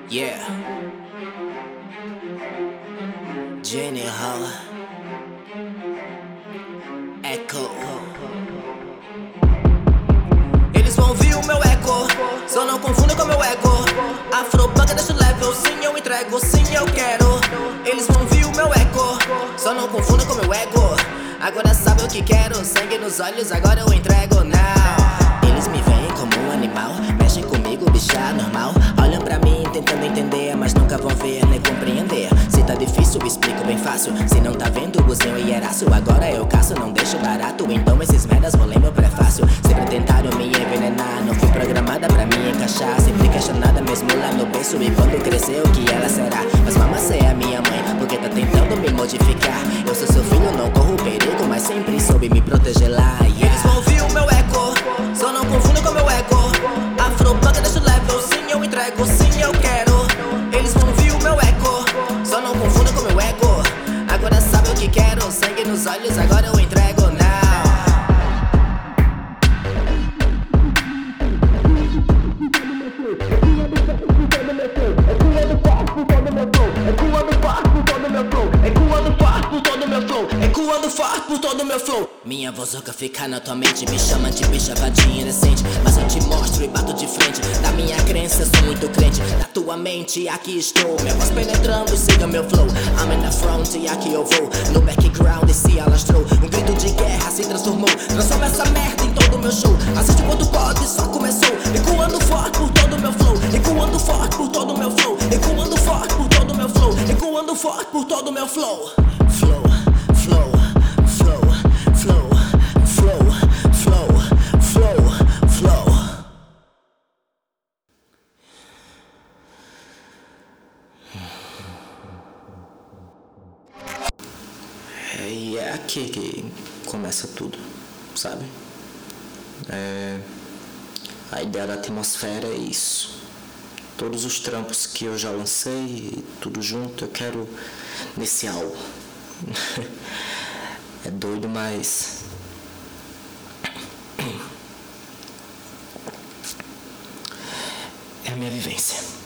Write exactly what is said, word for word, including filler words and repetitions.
Yeah. Jenny Hall. Echo. Eles vão ouvir o meu eco, só não confundam com meu ego. Afrobanga deixa o level, sim eu entrego, sim eu quero. Eles vão ouvir o meu eco, só não confundam com meu ego. Agora sabe o que quero, sangue nos olhos, agora eu entrego, não. Eles me veem como um animal, mexem comigo, bicha normal. Olham pra mim tentando entender, mas nunca vão ver nem compreender. Se tá difícil, explico bem fácil. Se não tá vendo, Guzinho e Herácio, agora eu caço, não deixo barato. Então esses merdas vão ler meu prefácio. Sempre tentaram me envenenar, não fui programada pra me encaixar. Sempre questionada mesmo lá no berço, e quando crescer o que ela será. Mas mamacê é a minha mãe, porque tá tentando me modificar. Eu sou seu filho, não corro perigo, mas sempre soube me proteger lá, yeah. Eles vão ouvir o meu eco, só não confundam com meu ego. Afrobanga deixa o level, sim eu entrego, sim eu quero. Eles vão ouvir o meu eco, só não confundam com meu ego. Agora sabe o que quero, sangue nos olhos, agora eu entrego, não. Ecoando forte por todo meu flow. Minha vozoca fica na tua mente, me chama de bicha vadinha indecente, mas eu te mostro e bato de frente. Da minha crença sou muito crente, da tua mente aqui estou. Minha voz penetrando, siga meu flow. I'm in the front e aqui eu vou. No background se alastrou, um grito de guerra se transformou. Transforma essa merda em todo meu show. Assiste quando pode, só começou. Ecoando forte por todo meu flow. Ecoando forte por todo meu flow. Ecoando forte por todo meu flow. Ecoando forte por todo meu flow. Flow, flow, flow, flow, flow, flow, flow, flow. E é aqui que começa tudo, sabe? É... A ideia da atmosfera é isso. Todos os trampos que eu já lancei, tudo junto, eu quero nesse álbum. É doido, mas é a minha vivência.